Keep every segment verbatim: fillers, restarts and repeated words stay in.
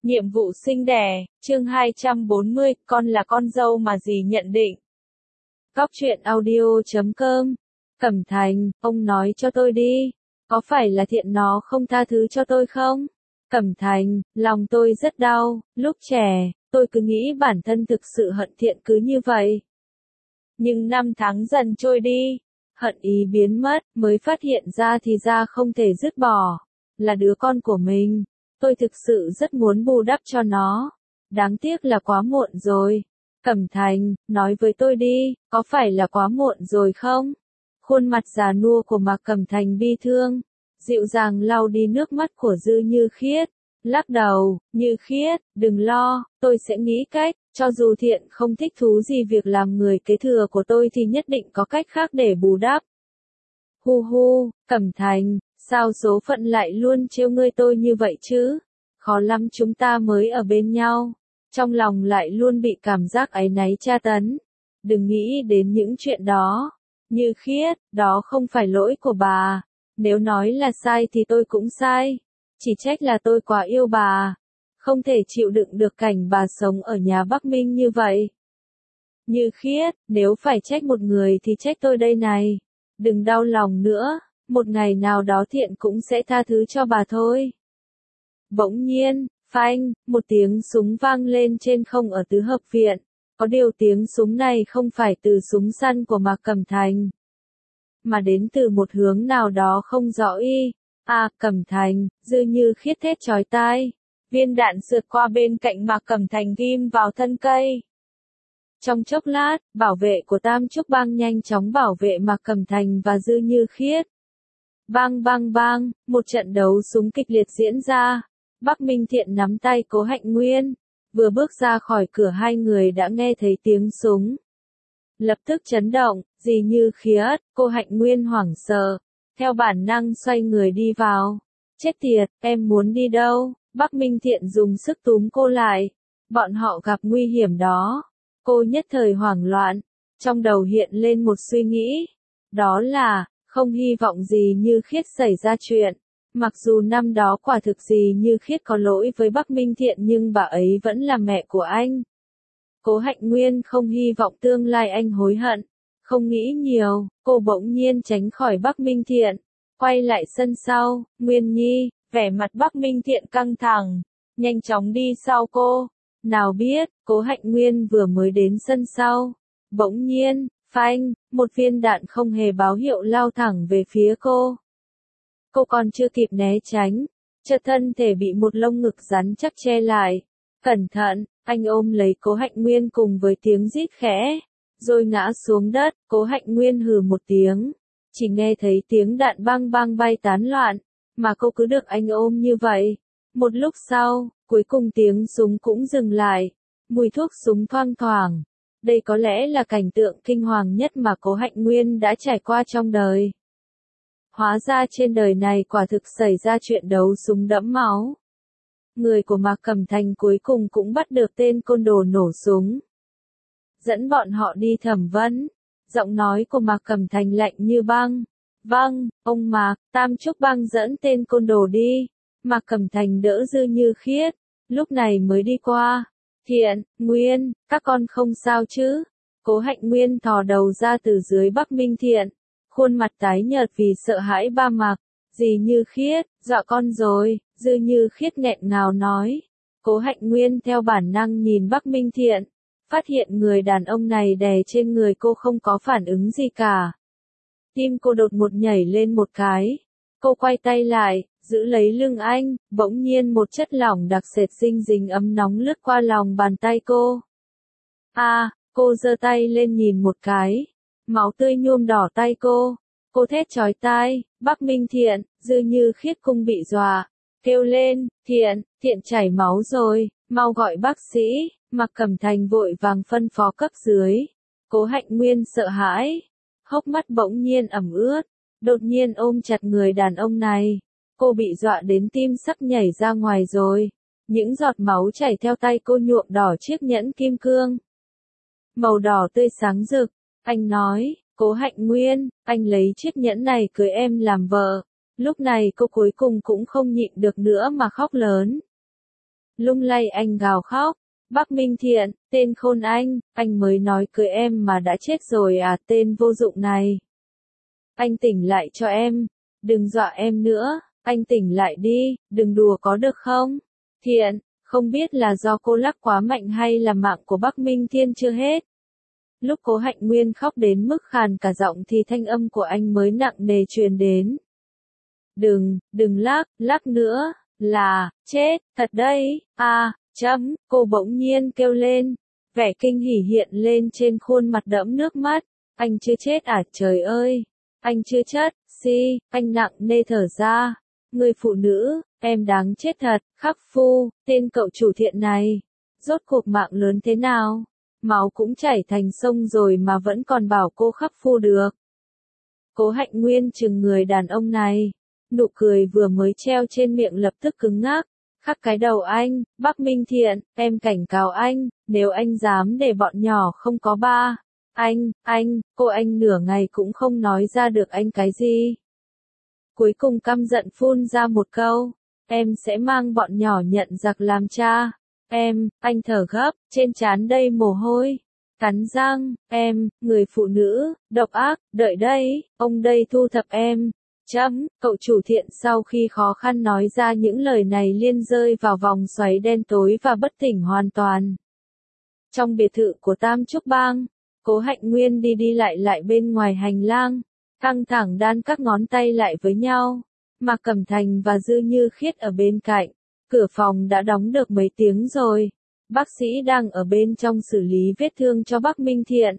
Nhiệm vụ sinh đẻ, chương hai trăm bốn mươi, con là con dâu mà dì nhận định. Góc truyện audio chấm com. Cẩm Thành, ông nói cho tôi đi, có phải là Thiện nó không tha thứ cho tôi không? Cẩm Thành, lòng tôi rất đau, lúc trẻ, tôi cứ nghĩ bản thân thực sự hận Thiện cứ như vậy. Nhưng năm tháng dần trôi đi, hận ý biến mất, mới phát hiện ra thì ra không thể dứt bỏ, là đứa con của mình. Tôi thực sự rất muốn bù đắp cho nó. Đáng tiếc là quá muộn rồi. Cẩm Thành, nói với tôi đi, có phải là quá muộn rồi không? Khuôn mặt già nua của Mạc Cẩm Thành bi thương, dịu dàng lau đi nước mắt của Dư Như Khiết. Lắc đầu, Như Khiết, đừng lo, tôi sẽ nghĩ cách, cho dù Thiện không thích thú gì việc làm người kế thừa của tôi thì nhất định có cách khác để bù đắp. Hu hu, Cẩm Thành, sao số phận lại luôn trêu ngươi tôi như vậy chứ? Khó lắm chúng ta mới ở bên nhau, trong lòng lại luôn bị cảm giác áy náy tra tấn. Đừng nghĩ đến những chuyện đó. Như Khiết, đó không phải lỗi của bà. Nếu nói là sai thì tôi cũng sai. Chỉ trách là tôi quá yêu bà. Không thể chịu đựng được cảnh bà sống ở nhà Bắc Minh như vậy. Như Khiết, nếu phải trách một người thì trách tôi đây này. Đừng đau lòng nữa, một ngày nào đó Thiện cũng sẽ tha thứ cho bà thôi. Bỗng nhiên, phanh, một tiếng súng vang lên trên không ở tứ hợp viện. Có điều tiếng súng này không phải từ súng săn của Mạc Cẩm Thành, mà đến từ một hướng nào đó không rõ y. À, Cẩm Thành, Dư Như Khiết thét chói tai. Viên đạn sượt qua bên cạnh Mạc Cẩm Thành ghim vào thân cây. Trong chốc lát, bảo vệ của Tam Trúc Bang nhanh chóng bảo vệ Mạc Cẩm Thành và Dư Như Khiết. Bang bang bang, một trận đấu súng kịch liệt diễn ra. Bắc Minh Thiện nắm tay Cố Hạnh Nguyên. Vừa bước ra khỏi cửa hai người đã nghe thấy tiếng súng. Lập tức chấn động, dì Như Khiết, Cố Hạnh Nguyên hoảng sợ. Theo bản năng xoay người đi vào. Chết tiệt, em muốn đi đâu? Bắc Minh Thiện dùng sức túm cô lại. Bọn họ gặp nguy hiểm đó. Cô nhất thời hoảng loạn. Trong đầu hiện lên một suy nghĩ. Đó là, không hy vọng gì Như Khiết xảy ra chuyện. Mặc dù năm đó quả thực gì Như Khiết có lỗi với Bắc Minh Thiện nhưng bà ấy vẫn là mẹ của anh. Cố Hạnh Nguyên không hy vọng tương lai anh hối hận. Không nghĩ nhiều, cô bỗng nhiên tránh khỏi Bắc Minh Thiện. Quay lại sân sau, Nguyên Nhi, vẻ mặt Bắc Minh Thiện căng thẳng. Nhanh chóng đi sau cô. Nào biết, Cố Hạnh Nguyên vừa mới đến sân sau. Bỗng nhiên, phanh, một viên đạn không hề báo hiệu lao thẳng về phía cô. Cô còn chưa kịp né tránh, chợt thân thể bị một lông ngực rắn chắc che lại. Cẩn thận, anh ôm lấy Cố Hạnh Nguyên cùng với tiếng rít khẽ, rồi ngã xuống đất. Cố Hạnh Nguyên hừ một tiếng, chỉ nghe thấy tiếng đạn bang bang bay tán loạn, mà cô cứ được anh ôm như vậy. Một lúc sau, cuối cùng tiếng súng cũng dừng lại, mùi thuốc súng thoang thoảng. Đây có lẽ là cảnh tượng kinh hoàng nhất mà Cố Hạnh Nguyên đã trải qua trong đời. Hóa ra trên đời này quả thực xảy ra chuyện đấu súng đẫm máu. Người của Mạc Cẩm Thành cuối cùng cũng bắt được tên côn đồ nổ súng. Dẫn bọn họ đi thẩm vấn. Giọng nói của Mạc Cẩm Thành lạnh như băng. Vâng, ông Mạc, Tam Trúc Bang dẫn tên côn đồ đi. Mạc Cẩm Thành đỡ Dư Như Khiết. Lúc này mới đi qua. Thiện, Nguyên, các con không sao chứ? Cố Hạnh Nguyên thò đầu ra từ dưới Bắc Minh Thiện. Khuôn mặt tái nhợt vì sợ hãi ba Mạc. Dì Như Khiết, dọa con rồi, Dư Như Khiết nghẹn ngào nói. Cố Hạnh Nguyên theo bản năng nhìn Bắc Minh Thiện. Phát hiện người đàn ông này đè trên người cô không có phản ứng gì cả. Tim cô đột ngột nhảy lên một cái. Cô quay tay lại, giữ lấy lưng anh, bỗng nhiên một chất lỏng đặc sệt dinh dính ấm nóng lướt qua lòng bàn tay cô. À, cô giơ tay lên nhìn một cái. Máu tươi nhuộm đỏ tay cô. Cô thét chói tai, Bắc Minh Thiện, Dư Như Khiết cùng bị dọa. Kêu lên, Thiện, Thiện chảy máu rồi, mau gọi bác sĩ. Mạc Cẩm Thành vội vàng phân phó cấp dưới. Cố Hạnh Nguyên sợ hãi. Hốc mắt bỗng nhiên ẩm ướt. Đột nhiên ôm chặt người đàn ông này. Cô bị dọa đến tim sắp nhảy ra ngoài rồi. Những giọt máu chảy theo tay cô nhuộm đỏ chiếc nhẫn kim cương. Màu đỏ tươi sáng rực. Anh nói, Cố Hạnh Nguyên, anh lấy chiếc nhẫn này cưới em làm vợ. Lúc này cô cuối cùng cũng không nhịn được nữa mà khóc lớn. Lung lay anh gào khóc. Bắc Minh Thiện, tên khôn anh, anh mới nói cưới em mà đã chết rồi à, tên vô dụng này. Anh tỉnh lại cho em, đừng dọa em nữa, anh tỉnh lại đi, đừng đùa có được không? Thiện, không biết là do cô lắc quá mạnh hay là mạng của Bắc Minh Thiên chưa hết. Lúc Cố Hạnh Nguyên khóc đến mức khàn cả giọng thì thanh âm của anh mới nặng nề truyền đến. Đừng, đừng lắc, lắc nữa, là, chết, thật đấy, à, chấm, cô bỗng nhiên kêu lên. Vẻ kinh hỉ hiện lên trên khuôn mặt đẫm nước mắt. Anh chưa chết à, trời ơi, anh chưa chết, si, anh nặng nề thở ra. Người phụ nữ, em đáng chết thật, Khắc Phu, tên cậu chủ Thiện này. Rốt cuộc mạng lớn thế nào? Máu cũng chảy thành sông rồi mà vẫn còn bảo cô Khắc Phu được. Cố Hạnh Nguyên chừng người đàn ông này. Nụ cười vừa mới treo trên miệng lập tức cứng ngắc. Khắc cái đầu anh, Bắc Minh Thiện, em cảnh cáo anh, nếu anh dám để bọn nhỏ không có ba. Anh, anh, cô anh nửa ngày cũng không nói ra được anh cái gì. Cuối cùng căm giận phun ra một câu, em sẽ mang bọn nhỏ nhận giặc làm cha. Em, anh thở gấp, trên trán đầy mồ hôi. Cắn răng, em, người phụ nữ, độc ác, đợi đây, ông đây thu thập em. Chấm, cậu chủ Thiện sau khi khó khăn nói ra những lời này liên rơi vào vòng xoáy đen tối và bất tỉnh hoàn toàn. Trong biệt thự của Tam Trúc Bang, Cố Hạnh Nguyên đi đi lại lại bên ngoài hành lang, căng thẳng đan các ngón tay lại với nhau. Mạc Cẩm Thành và Dư Như Khiết ở bên cạnh, cửa phòng đã đóng được mấy tiếng rồi. Bác sĩ đang ở bên trong xử lý vết thương cho Bắc Minh Thiện.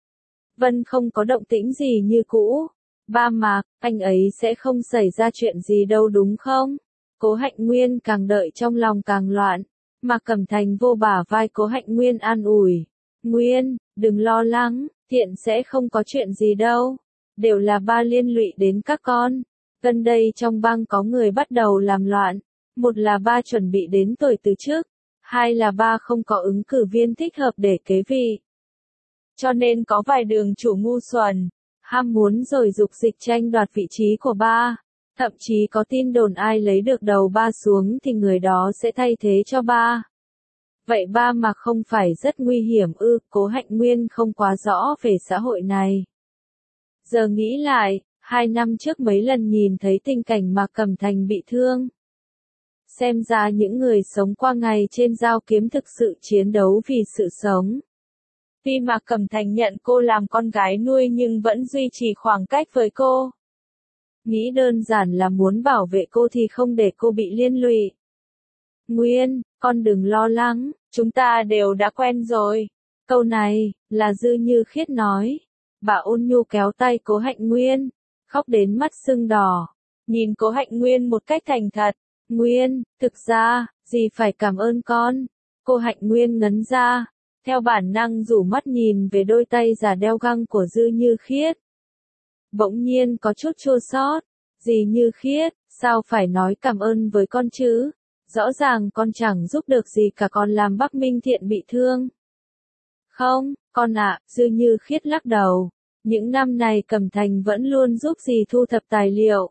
Vân không có động tĩnh gì như cũ. Ba Mạc, anh ấy sẽ không xảy ra chuyện gì đâu đúng không? Cố Hạnh Nguyên càng đợi trong lòng càng loạn. Mạc Cẩm Thành vô bả vai Cố Hạnh Nguyên an ủi. Nguyên, đừng lo lắng, Thiện sẽ không có chuyện gì đâu. Đều là ba liên lụy đến các con. Gần đây trong bang có người bắt đầu làm loạn. Một là ba chuẩn bị đến tuổi từ trước. Hai là ba không có ứng cử viên thích hợp để kế vị. Cho nên có vài đường chủ ngu xuẩn, ham muốn rồi dục dịch tranh đoạt vị trí của ba. Thậm chí có tin đồn ai lấy được đầu ba xuống thì người đó sẽ thay thế cho ba. Vậy ba mà không phải rất nguy hiểm ư? Cố Hạnh Nguyên không quá rõ về xã hội này. Giờ nghĩ lại, hai năm trước mấy lần nhìn thấy tình cảnh Mạc Cẩm Thành bị thương. Xem ra những người sống qua ngày trên dao kiếm thực sự chiến đấu vì sự sống. Tuy Mạc Cẩm Thành nhận cô làm con gái nuôi nhưng vẫn duy trì khoảng cách với cô. Nghĩ đơn giản là muốn bảo vệ cô thì không để cô bị liên lụy. Nguyên, con đừng lo lắng, chúng ta đều đã quen rồi. Câu này, là Dư Như Khiết nói. Bà ôn nhu kéo tay Cố Hạnh Nguyên, khóc đến mắt sưng đỏ. Nhìn Cố Hạnh Nguyên một cách thành thật. Nguyên, thực ra, dì phải cảm ơn con. Cô Hạnh Nguyên ngấn ra, theo bản năng rủ mắt nhìn về đôi tay già đeo găng của Dư Như Khiết. Bỗng nhiên có chút chua xót. Dì Như Khiết, sao phải nói cảm ơn với con chứ? Rõ ràng con chẳng giúp được gì cả, còn làm Bắc Minh Thiện bị thương. Không, con ạ, Dư Như Khiết lắc đầu. Những năm này Cẩm Thành vẫn luôn giúp dì thu thập tài liệu.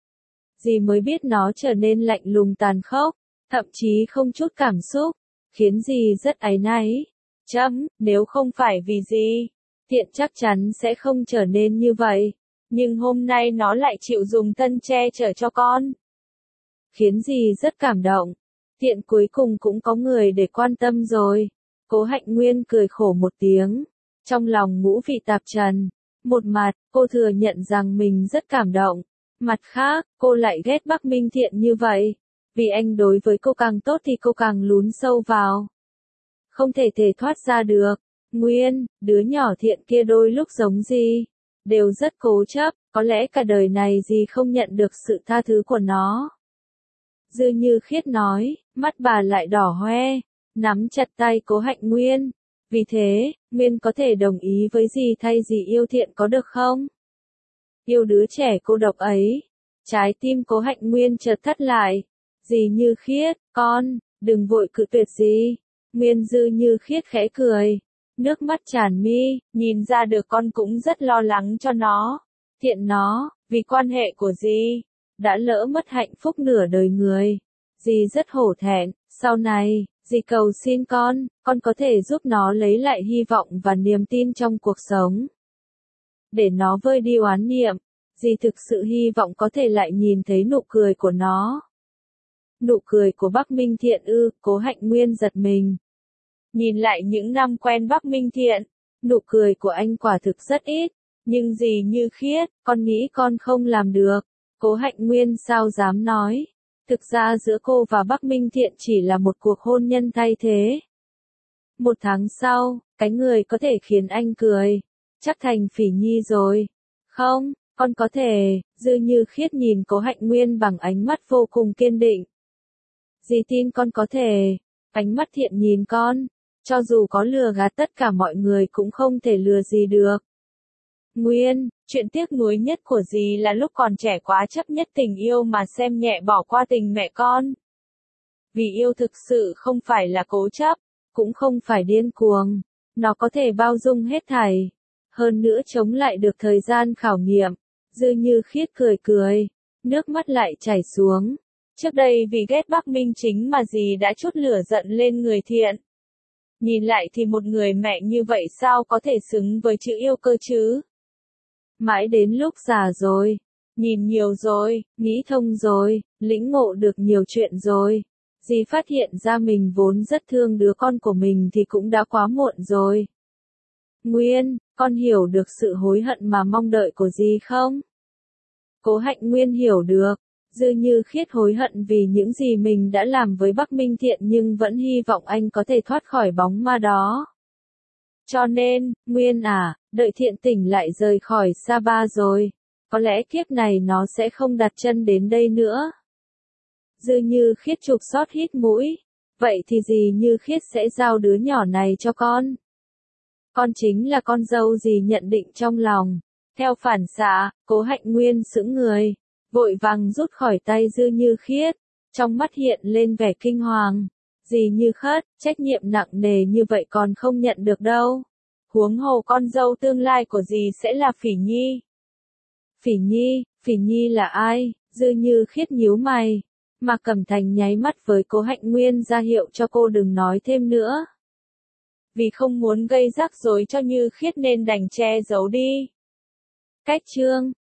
Dì mới biết nó trở nên lạnh lùng tàn khốc, thậm chí không chút cảm xúc, khiến dì rất áy náy. Chấm, nếu không phải vì dì, Thiện chắc chắn sẽ không trở nên như vậy. Nhưng hôm nay nó lại chịu dùng thân che chở cho con. Khiến dì rất cảm động. Thiện cuối cùng cũng có người để quan tâm rồi. Cố Hạnh Nguyên cười khổ một tiếng. Trong lòng ngũ vị tạp trần. Một mặt, cô thừa nhận rằng mình rất cảm động. Mặt khác, cô lại ghét Bắc Minh Thiện như vậy. Vì anh đối với cô càng tốt thì cô càng lún sâu vào. Không thể thể thoát ra được. Nguyên, đứa nhỏ Thiện kia đôi lúc giống gì, đều rất cố chấp, có lẽ cả đời này dì không nhận được sự tha thứ của nó. Dư Như Khiết nói, mắt bà lại đỏ hoe, nắm chặt tay Cố Hạnh Nguyên. Vì thế, Nguyên có thể đồng ý với dì thay dì yêu Thiện có được không? Yêu đứa trẻ cô độc ấy. Trái tim Cố Hạnh Nguyên chợt thắt lại. Dì Như Khiết, con, đừng vội cự tuyệt dì. Nguyên Dư Như Khiết khẽ cười. Nước mắt tràn mi, nhìn ra được con cũng rất lo lắng cho nó. Thiện nó, vì quan hệ của dì, đã lỡ mất hạnh phúc nửa đời người. Dì rất hổ thẹn, Sau này, dì cầu xin con, con có thể giúp nó lấy lại hy vọng và niềm tin trong cuộc sống. Để nó vơi đi oán niệm, dì thực sự hy vọng có thể lại nhìn thấy nụ cười của nó. Nụ cười của Bắc Minh Thiện ư, Cố Hạnh Nguyên giật mình. Nhìn lại những năm quen Bắc Minh Thiện, nụ cười của anh quả thực rất ít, nhưng dì Như Khiết, con nghĩ con không làm được. Cố Hạnh Nguyên sao dám nói. Thực ra giữa cô và Bắc Minh Thiện chỉ là một cuộc hôn nhân thay thế. Một tháng sau, cái người có thể khiến anh cười, chắc thành Phỉ Nhi rồi. Không, con có thể, Dư Như Khiết nhìn Cố Hạnh Nguyên bằng ánh mắt vô cùng kiên định. Dì tin con có thể. Ánh mắt thiện nhìn con, cho dù có lừa gạt tất cả mọi người cũng không thể lừa dì được. Nguyên, chuyện tiếc nuối nhất của dì là lúc còn trẻ quá chấp nhất tình yêu mà xem nhẹ bỏ qua tình mẹ con. Vì yêu thực sự không phải là cố chấp, cũng không phải điên cuồng, nó có thể bao dung hết thảy, hơn nữa chống lại được thời gian khảo nghiệm. Dư Như Khiết cười cười, nước mắt lại chảy xuống. Trước đây vì ghét Bắc Minh Chính mà dì đã chút lửa giận lên người Thiện. Nhìn lại thì một người mẹ như vậy sao có thể xứng với chữ yêu cơ chứ? Mãi đến lúc già rồi, nhìn nhiều rồi, nghĩ thông rồi, lĩnh ngộ được nhiều chuyện rồi, dì phát hiện ra mình vốn rất thương đứa con của mình thì cũng đã quá muộn rồi. Nguyên, con hiểu được sự hối hận mà mong đợi của dì không? Cố Hạnh Nguyên hiểu được. Dư Như Khiết hối hận vì những gì mình đã làm với Bắc Minh Thiện nhưng vẫn hy vọng anh có thể thoát khỏi bóng ma đó. Cho nên, Nguyên à, đợi Thiện tỉnh lại rời khỏi Sapa rồi, có lẽ kiếp này nó sẽ không đặt chân đến đây nữa. Dư Như Khiết trục xót hít mũi, vậy thì dì Như Khiết sẽ giao đứa nhỏ này cho con. Con chính là con dâu dì nhận định trong lòng. Theo phản xạ, Cố Hạnh Nguyên sững người, vội vàng rút khỏi tay Dư Như Khiết, trong mắt hiện lên vẻ kinh hoàng. Dì Như Khất, trách nhiệm nặng nề như vậy còn không nhận được đâu. Huống hồ con dâu tương lai của dì sẽ là Phỉ Nhi. Phỉ Nhi, Phỉ Nhi là ai? Dư Như Khiết nhíu mày. Mạc Cẩm Thành nháy mắt với Cố Hạnh Nguyên ra hiệu cho cô đừng nói thêm nữa. Vì không muốn gây rắc rối cho Như Khiết nên đành che giấu đi. Cách chương